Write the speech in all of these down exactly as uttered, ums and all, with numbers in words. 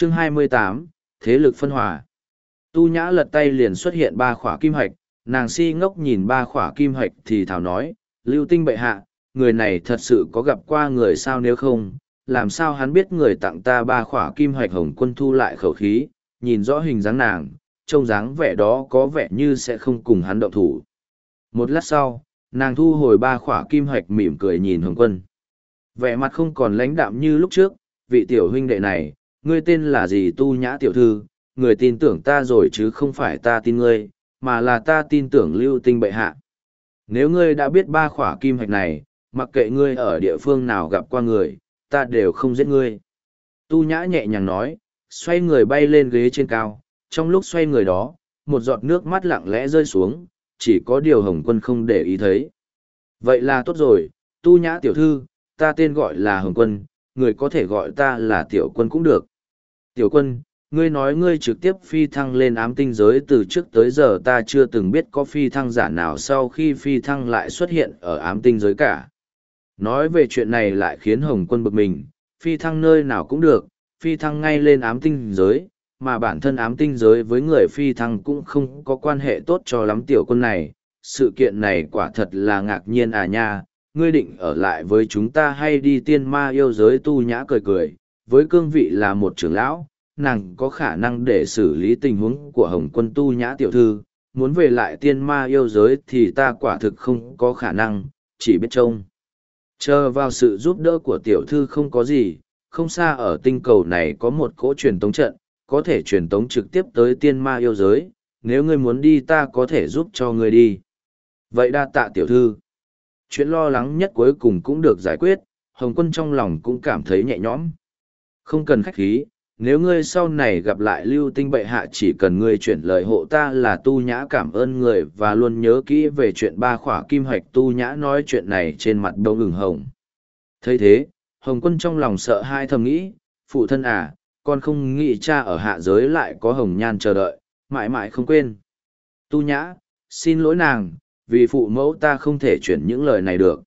Chương hai mươi tám, Thế lực phân hòa. Tu Nhã lật tay liền xuất hiện ba khỏa kim hạch, nàng si ngốc nhìn ba khỏa kim hạch thì thảo nói, Lưu Tinh bệ hạ, người này thật sự có gặp qua người sao, nếu không, làm sao hắn biết người tặng ta ba khỏa kim hạch. Hồng Quân thu lại khẩu khí, nhìn rõ hình dáng nàng, trông dáng vẻ đó có vẻ như sẽ không cùng hắn động thủ. Một lát sau, nàng thu hồi ba khỏa kim hạch, mỉm cười nhìn Hồng Quân. Vẻ mặt không còn lãnh đạm như lúc trước, vị tiểu huynh đệ này, ngươi tên là gì? Tu Nhã tiểu thư, người tin tưởng ta rồi chứ không phải ta tin ngươi, mà là ta tin tưởng Lưu Tinh bệ hạ. Nếu ngươi đã biết ba khỏa kim hạch này, mặc kệ ngươi ở địa phương nào gặp qua người, ta đều không giết ngươi. Tu Nhã nhẹ nhàng nói, xoay người bay lên ghế trên cao, trong lúc xoay người đó, một giọt nước mắt lặng lẽ rơi xuống, chỉ có điều Hồng Quân không để ý thấy. Vậy là tốt rồi, Tu Nhã tiểu thư, ta tên gọi là Hồng Quân, người có thể gọi ta là Tiểu Quân cũng được. Tiểu Quân, ngươi nói ngươi trực tiếp phi thăng lên ám tinh giới, từ trước tới giờ ta chưa từng biết có phi thăng giả nào sau khi phi thăng lại xuất hiện ở ám tinh giới cả. Nói về chuyện này lại khiến Hồng Quân bực mình, phi thăng nơi nào cũng được, phi thăng ngay lên ám tinh giới, mà bản thân ám tinh giới với người phi thăng cũng không có quan hệ tốt cho lắm. Tiểu Quân này, sự kiện này quả thật là ngạc nhiên à nha, ngươi định ở lại với chúng ta hay đi tiên ma yêu giới? Tu Nhã cười cười, với cương vị là một trưởng lão, nàng có khả năng để xử lý tình huống của Hồng Quân. Tu Nhã tiểu thư, muốn về lại tiên ma yêu giới thì ta quả thực không có khả năng, chỉ biết trông chờ vào sự giúp đỡ của tiểu thư không có gì. Không xa ở tinh cầu này có một cỗ truyền tống trận, có thể truyền tống trực tiếp tới tiên ma yêu giới, nếu ngươi muốn đi ta có thể giúp cho ngươi đi. Vậy đa tạ tiểu thư. Chuyện lo lắng nhất cuối cùng cũng được giải quyết, Hồng Quân trong lòng cũng cảm thấy nhẹ nhõm. Không cần khách khí, nếu ngươi sau này gặp lại Lưu Tinh bệ hạ chỉ cần ngươi chuyển lời hộ ta là Tu Nhã cảm ơn người và luôn nhớ kỹ về chuyện ba khỏa kim hạch. Tu Nhã nói chuyện này trên mặt đông ửng hồng. Thấy thế, Hồng Quân trong lòng sợ hai thầm nghĩ, phụ thân à, con không nghĩ cha ở hạ giới lại có hồng nhan chờ đợi, mãi mãi không quên. Tu Nhã, xin lỗi nàng, vì phụ mẫu ta không thể chuyển những lời này được.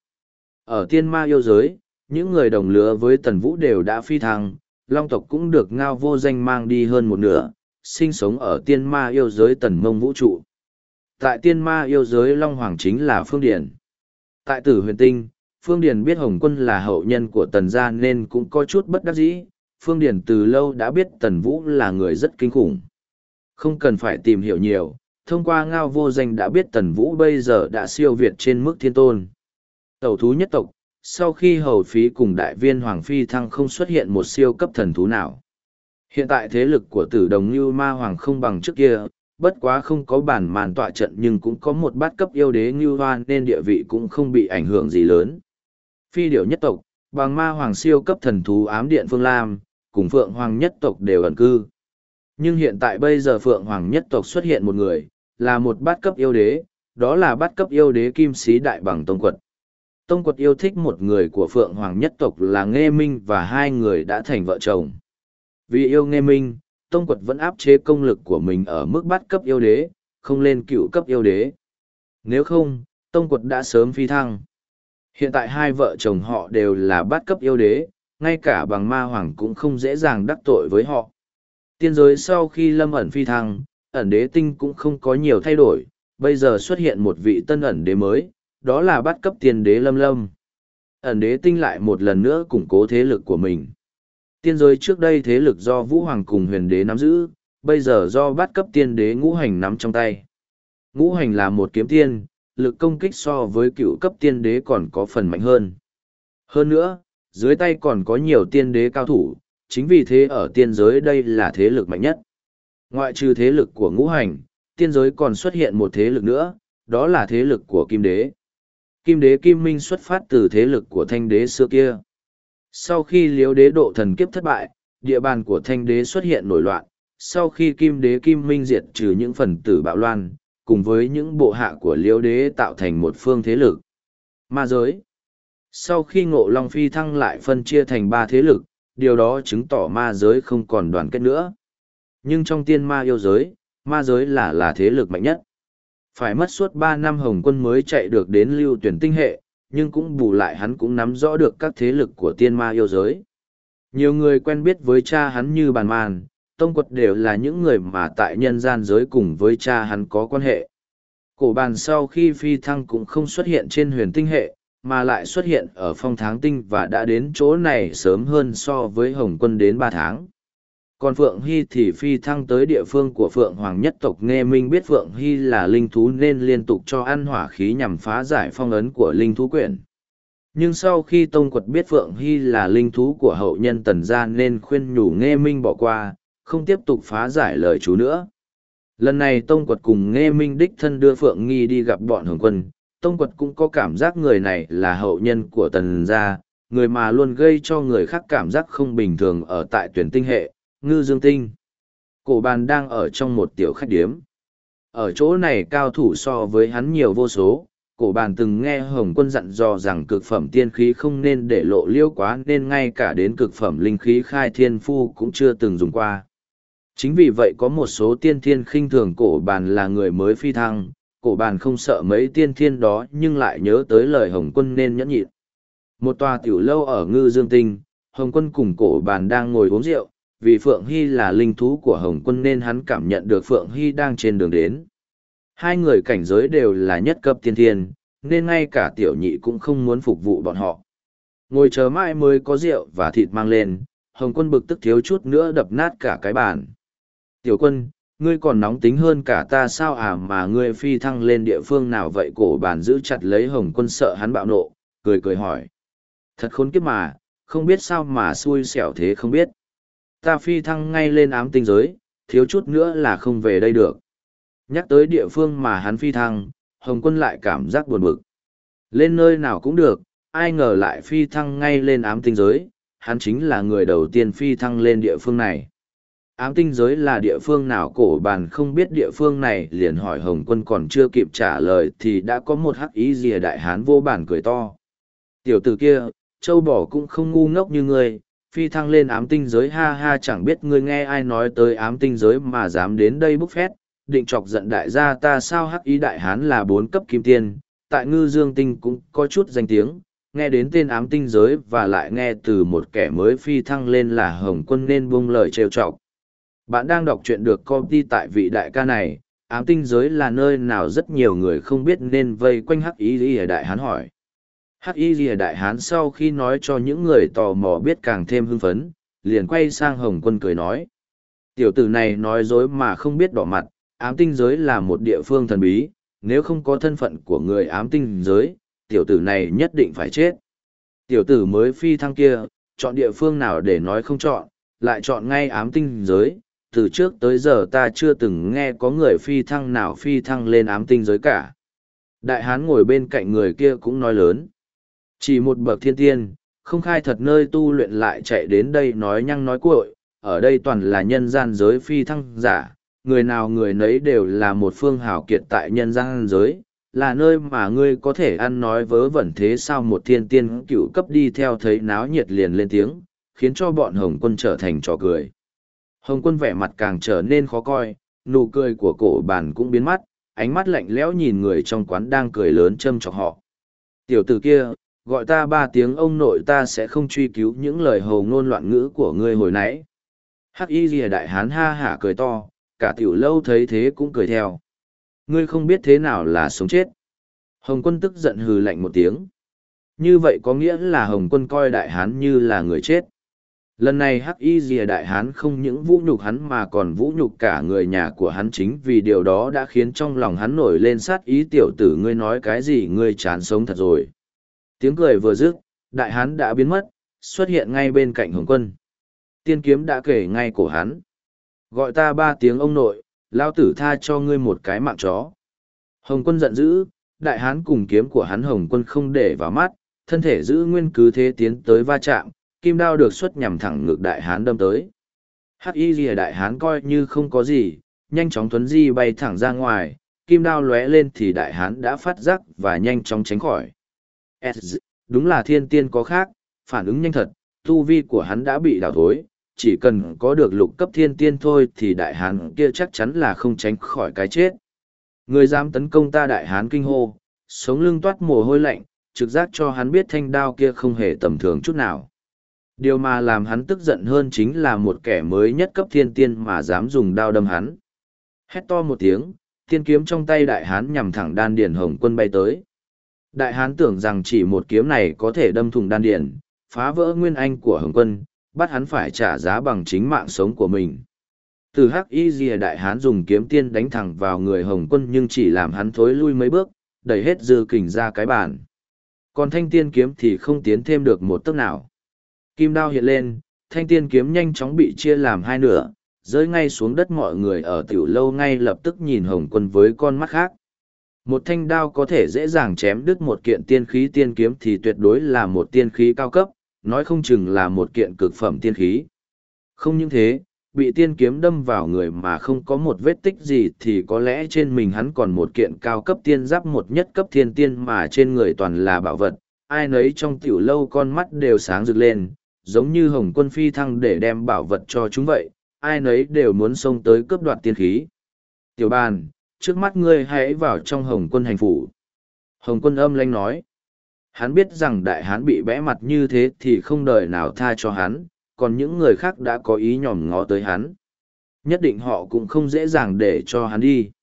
Ở tiên ma yêu giới, những người đồng lứa với Tần Vũ đều đã phi thăng, Long tộc cũng được Ngao Vô Danh mang đi hơn một nửa, sinh sống ở tiên ma yêu giới Tần Mông vũ trụ. Tại tiên ma yêu giới Long Hoàng chính là Phương Điền. Tại Tử Huyền Tinh, Phương Điền biết Hồng Quân là hậu nhân của Tần gia nên cũng có chút bất đắc dĩ. Phương Điền từ lâu đã biết Tần Vũ là người rất kinh khủng. Không cần phải tìm hiểu nhiều, thông qua Ngao Vô Danh đã biết Tần Vũ bây giờ đã siêu việt trên mức thiên tôn. Tẩu thú nhất tộc, sau khi hầu phí cùng đại viên Hoàng Phi thăng không xuất hiện một siêu cấp thần thú nào. Hiện tại thế lực của Tử Đồng Như Ma Hoàng không bằng trước kia, bất quá không có bản màn tọa trận nhưng cũng có một bát cấp yêu đế Như Hoan nên địa vị cũng không bị ảnh hưởng gì lớn. Phi điểu nhất tộc, bằng Ma Hoàng siêu cấp thần thú ám điện Phương Lam, cùng Phượng Hoàng nhất tộc đều ẩn cư. Nhưng hiện tại bây giờ Phượng Hoàng nhất tộc xuất hiện một người, là một bát cấp yêu đế, đó là bát cấp yêu đế Kim Sĩ Đại Bằng Tông Quật. Tông Quật yêu thích một người của Phượng Hoàng nhất tộc là Nghê Minh và hai người đã thành vợ chồng. Vì yêu Nghê Minh, Tông Quật vẫn áp chế công lực của mình ở mức bát cấp yêu đế, không lên cựu cấp yêu đế. Nếu không, Tông Quật đã sớm phi thăng. Hiện tại hai vợ chồng họ đều là bát cấp yêu đế, ngay cả bằng Ma Hoàng cũng không dễ dàng đắc tội với họ. Tiên giới sau khi Lâm ẩn phi thăng, ẩn đế tinh cũng không có nhiều thay đổi, bây giờ xuất hiện một vị tân ẩn đế mới, đó là bát cấp tiên đế Lâm Lâm. Ẩn đế tinh lại một lần nữa củng cố thế lực của mình. Tiên giới trước đây thế lực do Vũ Hoàng cùng huyền đế nắm giữ, bây giờ do bát cấp tiên đế Ngũ Hành nắm trong tay. Ngũ Hành là một kiếm tiên, lực công kích so với cựu cấp tiên đế còn có phần mạnh hơn. Hơn nữa, dưới tay còn có nhiều tiên đế cao thủ, chính vì thế ở tiên giới đây là thế lực mạnh nhất. Ngoại trừ thế lực của Ngũ Hành, tiên giới còn xuất hiện một thế lực nữa, đó là thế lực của Kim Đế. Kim Đế Kim Minh xuất phát từ thế lực của Thanh Đế xưa kia. Sau khi Liễu Đế độ thần kiếp thất bại, địa bàn của Thanh Đế xuất hiện nổi loạn. Sau khi Kim Đế Kim Minh diệt trừ những phần tử bạo loan, cùng với những bộ hạ của Liễu Đế tạo thành một phương thế lực. Ma giới. Sau khi Ngộ Long phi thăng lại phân chia thành ba thế lực, điều đó chứng tỏ ma giới không còn đoàn kết nữa. Nhưng trong tiên ma yêu giới, ma giới là là thế lực mạnh nhất. Phải mất suốt ba năm Hồng Quân mới chạy được đến Lưu Tuyển tinh hệ, nhưng cũng bù lại hắn cũng nắm rõ được các thế lực của tiên ma yêu giới. Nhiều người quen biết với cha hắn như bàn màn, Tông Quật đều là những người mà tại nhân gian giới cùng với cha hắn có quan hệ. Cổ bàn sau khi phi thăng cũng không xuất hiện trên huyền tinh hệ, mà lại xuất hiện ở phong tháng tinh và đã đến chỗ này sớm hơn so với Hồng Quân đến ba tháng. Còn Phượng Hy thì phi thăng tới địa phương của Phượng Hoàng nhất tộc Nghe Minh biết Phượng Hy là linh thú nên liên tục cho ăn hỏa khí nhằm phá giải phong ấn của linh thú quyển. Nhưng sau khi Tông Quật biết Phượng Hy là linh thú của hậu nhân Tần gia nên khuyên nhủ Nghe Minh bỏ qua, không tiếp tục phá giải lời chú nữa. Lần này Tông Quật cùng Nghe Minh đích thân đưa Phượng Nghi đi gặp bọn Hồng Quân, Tông Quật cũng có cảm giác người này là hậu nhân của Tần gia, người mà luôn gây cho người khác cảm giác không bình thường ở tại tuyển tinh hệ, Ngư Dương Tinh. Cổ bàn đang ở trong một tiểu khách điếm. Ở chỗ này cao thủ so với hắn nhiều vô số, cổ bàn từng nghe Hồng Quân dặn dò rằng cực phẩm tiên khí không nên để lộ liêu quá nên ngay cả đến cực phẩm linh khí khai thiên phu cũng chưa từng dùng qua. Chính vì vậy có một số tiên thiên khinh thường cổ bàn là người mới phi thăng, cổ bàn không sợ mấy tiên thiên đó nhưng lại nhớ tới lời Hồng Quân nên nhẫn nhịn. Một tòa tiểu lâu ở Ngư Dương Tinh, Hồng Quân cùng cổ bàn đang ngồi uống rượu, vì Phượng Hy là linh thú của Hồng Quân nên hắn cảm nhận được Phượng Hy đang trên đường đến. Hai người cảnh giới đều là nhất cấp tiên thiên, nên ngay cả tiểu nhị cũng không muốn phục vụ bọn họ. Ngồi chờ mãi mới có rượu và thịt mang lên, Hồng Quân bực tức thiếu chút nữa đập nát cả cái bàn. Tiểu Quân, ngươi còn nóng tính hơn cả ta sao à mà ngươi phi thăng lên địa phương nào vậy? Cổ bàn giữ chặt lấy Hồng Quân sợ hắn bạo nộ, cười cười hỏi. Thật khốn kiếp mà, không biết sao mà xui xẻo thế không biết. Ta phi thăng ngay lên ám tinh giới, thiếu chút nữa là không về đây được. Nhắc tới địa phương mà hắn phi thăng, Hồng Quân lại cảm giác buồn bực. Lên nơi nào cũng được, ai ngờ lại phi thăng ngay lên ám tinh giới, hắn chính là người đầu tiên phi thăng lên địa phương này. Ám tinh giới là địa phương nào? Cổ bàn không biết địa phương này liền hỏi Hồng Quân, còn chưa kịp trả lời thì đã có một hắc ý rìa đại hán vô bản cười to. Tiểu tử kia, châu bò cũng không ngu ngốc như ngươi, phi thăng lên ám tinh giới ha ha, chẳng biết ngươi nghe ai nói tới ám tinh giới mà dám đến đây bốc phét, định chọc giận đại gia ta sao? Hắc ý đại hán là bốn cấp kim tiên, tại Ngư Dương Tinh cũng có chút danh tiếng, nghe đến tên ám tinh giới và lại nghe từ một kẻ mới phi thăng lên là Hồng Quân nên buông lời trêu chọc. Bạn đang đọc truyện được copy tại vị đại ca này, ám tinh giới là nơi nào rất nhiều người không biết nên vây quanh Hắc Y Lìa Đại Hán hỏi. Hắc Y Lìa Đại Hán sau khi nói cho những người tò mò biết càng thêm hưng phấn, liền quay sang Hồng Quân cười nói. Tiểu tử này nói dối mà không biết đỏ mặt, ám tinh giới là một địa phương thần bí, nếu không có thân phận của người ám tinh giới, tiểu tử này nhất định phải chết. Tiểu tử mới phi thăng kia, chọn địa phương nào để nói không chọn, lại chọn ngay ám tinh giới. Từ trước tới giờ ta chưa từng nghe có người phi thăng nào phi thăng lên ám tinh giới cả. Đại hán ngồi bên cạnh người kia cũng nói lớn. Chỉ một bậc thiên tiên, không khai thật nơi tu luyện lại chạy đến đây nói nhăng nói cuội, ở đây toàn là nhân gian giới phi thăng giả, người nào người nấy đều là một phương hào kiệt tại nhân gian giới, là nơi mà ngươi có thể ăn nói vớ vẩn thế sao? Một thiên tiên cựu cấp đi theo thấy náo nhiệt liền lên tiếng, khiến cho bọn Hồng Quân trở thành trò cười. Hồng Quân vẻ mặt càng trở nên khó coi, nụ cười của cổ bàn cũng biến mất, ánh mắt lạnh lẽo nhìn người trong quán đang cười lớn châm chọc họ. Tiểu tử kia, gọi ta ba tiếng ông nội, ta sẽ không truy cứu những lời hồ ngôn loạn ngữ của ngươi hồi nãy. Hắc Y Lìa Đại Hán ha hả cười to, cả tiểu lâu thấy thế cũng cười theo. Ngươi không biết thế nào là sống chết. Hồng Quân tức giận hừ lạnh một tiếng. Như vậy có nghĩa là Hồng Quân coi Đại Hán như là người chết. Lần này Hắc Y Lìa Đại Hán không những vũ nhục hắn mà còn vũ nhục cả người nhà của hắn, chính vì điều đó đã khiến trong lòng hắn nổi lên sát ý. Tiểu tử ngươi nói cái gì, ngươi chán sống thật rồi. Tiếng cười vừa dứt, Đại Hán đã biến mất, xuất hiện ngay bên cạnh Hồng Quân. Tiên kiếm đã kể ngay cổ hắn. Gọi ta ba tiếng ông nội, lao tử tha cho ngươi một cái mạng chó. Hồng Quân giận dữ, Đại Hán cùng kiếm của hắn Hồng Quân không để vào mắt, thân thể giữ nguyên cứ thế tiến tới va chạm. Kim đao được xuất nhằm thẳng ngực Đại Hán đâm tới. Hắc Y Lìa Đại Hán coi như không có gì, nhanh chóng thuấn di bay thẳng ra ngoài, kim đao lóe lên thì Đại Hán đã phát giác và nhanh chóng tránh khỏi. Đúng là thiên tiên có khác, phản ứng nhanh thật, tu vi của hắn đã bị đảo thối, chỉ cần có được lục cấp thiên tiên thôi thì Đại Hán kia chắc chắn là không tránh khỏi cái chết. Người dám tấn công ta? Đại Hán kinh hô, sống lưng toát mồ hôi lạnh, trực giác cho hắn biết thanh đao kia không hề tầm thường chút nào. Điều mà làm hắn tức giận hơn chính là một kẻ mới nhất cấp thiên tiên mà dám dùng đao đâm hắn. Hét to một tiếng, tiên kiếm trong tay đại hán nhằm thẳng đan điền Hồng Quân bay tới. Đại hán tưởng rằng chỉ một kiếm này có thể đâm thủng đan điền, phá vỡ nguyên anh của Hồng Quân, bắt hắn phải trả giá bằng chính mạng sống của mình. Từ hắc y rìa đại hán dùng kiếm tiên đánh thẳng vào người Hồng Quân nhưng chỉ làm hắn thối lui mấy bước, đẩy hết dư kình ra cái bàn. Còn thanh tiên kiếm thì không tiến thêm được một tấc nào. Kim đao hiện lên, thanh tiên kiếm nhanh chóng bị chia làm hai nửa, rơi ngay xuống đất. Mọi người ở tiểu lâu ngay lập tức nhìn Hồng Quân với con mắt khác. Một thanh đao có thể dễ dàng chém đứt một kiện tiên khí tiên kiếm thì tuyệt đối là một tiên khí cao cấp, nói không chừng là một kiện cực phẩm tiên khí. Không những thế, bị tiên kiếm đâm vào người mà không có một vết tích gì thì có lẽ trên mình hắn còn một kiện cao cấp tiên giáp một nhất cấp thiên tiên mà trên người toàn là bảo vật. Ai nấy trong tiểu lâu con mắt đều sáng rực lên, giống như Hồng Quân phi thăng để đem bảo vật cho chúng vậy, ai nấy đều muốn xông tới cướp đoạt tiên khí. Tiểu bàn, trước mắt ngươi hãy vào trong Hồng Quân hành phủ. Hồng Quân âm lãnh nói. Hắn biết rằng đại hán bị bẽ mặt như thế thì không đời nào tha cho hắn, còn những người khác đã có ý nhòm ngó tới hắn. Nhất định họ cũng không dễ dàng để cho hắn đi.